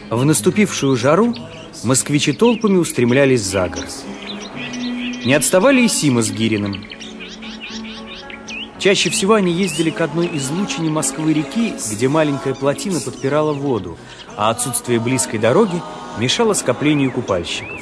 В наступившую жару москвичи толпами устремлялись за город. Не отставали и Сима с Гириным. Чаще всего они ездили к одной из лучини Москвы-реки, где маленькая плотина подпирала воду, а отсутствие близкой дороги мешало скоплению купальщиков.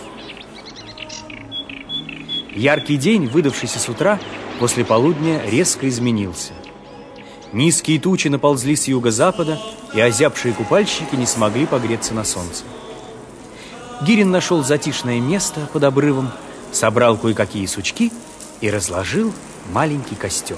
Яркий день, выдавшийся с утра, после полудня резко изменился. Низкие тучи наползли с юго-запада, и озябшие купальщики не смогли погреться на солнце. Гирин нашел затишное место под обрывом, собрал кое-какие сучки и разложил маленький костер.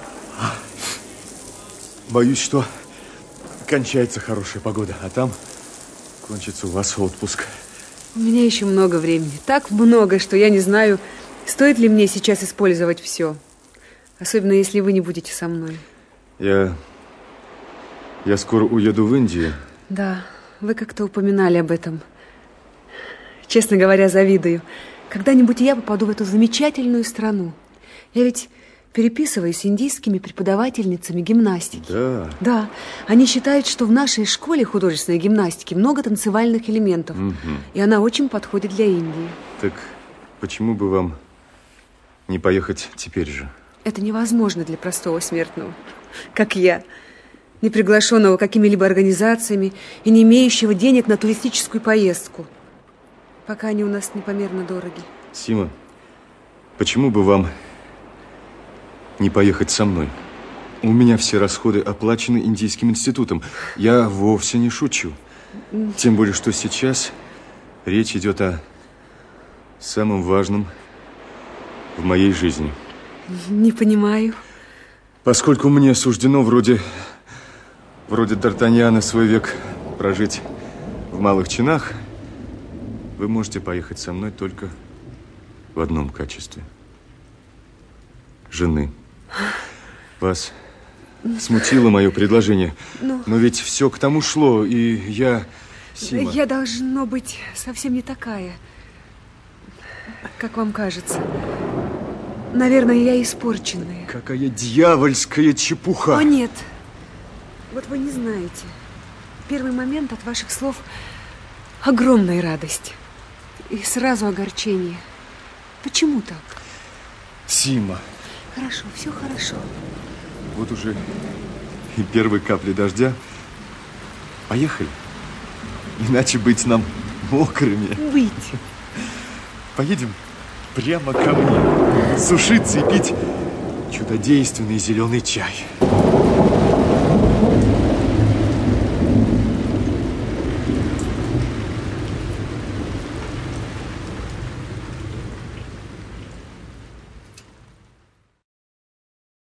Боюсь, что кончается хорошая погода, а там кончится у вас отпуск. У меня еще много времени. Так много, что я не знаю, стоит ли мне сейчас использовать все. Особенно, если вы не будете со мной. Я скоро уеду в Индию. Да, вы как-то упоминали об этом. Честно говоря, завидую. Когда-нибудь я попаду в эту замечательную страну. Я ведь переписываюсь с индийскими преподавательницами гимнастики. Да. Да, они считают, что в нашей школе художественной гимнастики много танцевальных элементов. И она очень подходит для Индии. Так почему бы вам не поехать теперь же? Это невозможно для простого смертного, как я, не приглашенного какими-либо организациями и не имеющего денег на туристическую поездку. Пока они у нас непомерно дороги. Сима, почему бы вам не поехать со мной? У меня все расходы оплачены Индийским институтом. Я вовсе не шучу. Тем более, что сейчас речь идет о самом важном в моей жизни. Не понимаю. Поскольку мне суждено вроде Д'Артаньяна свой век прожить в малых чинах, вы можете поехать со мной только в одном качестве. Жены. Вас смутило мое предложение. Но ведь все к тому шло, и я... Сима... Я, должно быть, совсем не такая, как вам кажется. Наверное, я испорченная. Какая дьявольская чепуха! О, нет. Вот вы не знаете. В первый момент от ваших слов огромная радость. И сразу огорчение. Почему так? Сима. Хорошо, все хорошо. Вот уже и первые капли дождя. Поехали. Иначе быть нам мокрыми. Быть. Поедем прямо ко мне. Сушиться и пить чудодейственный зеленый чай.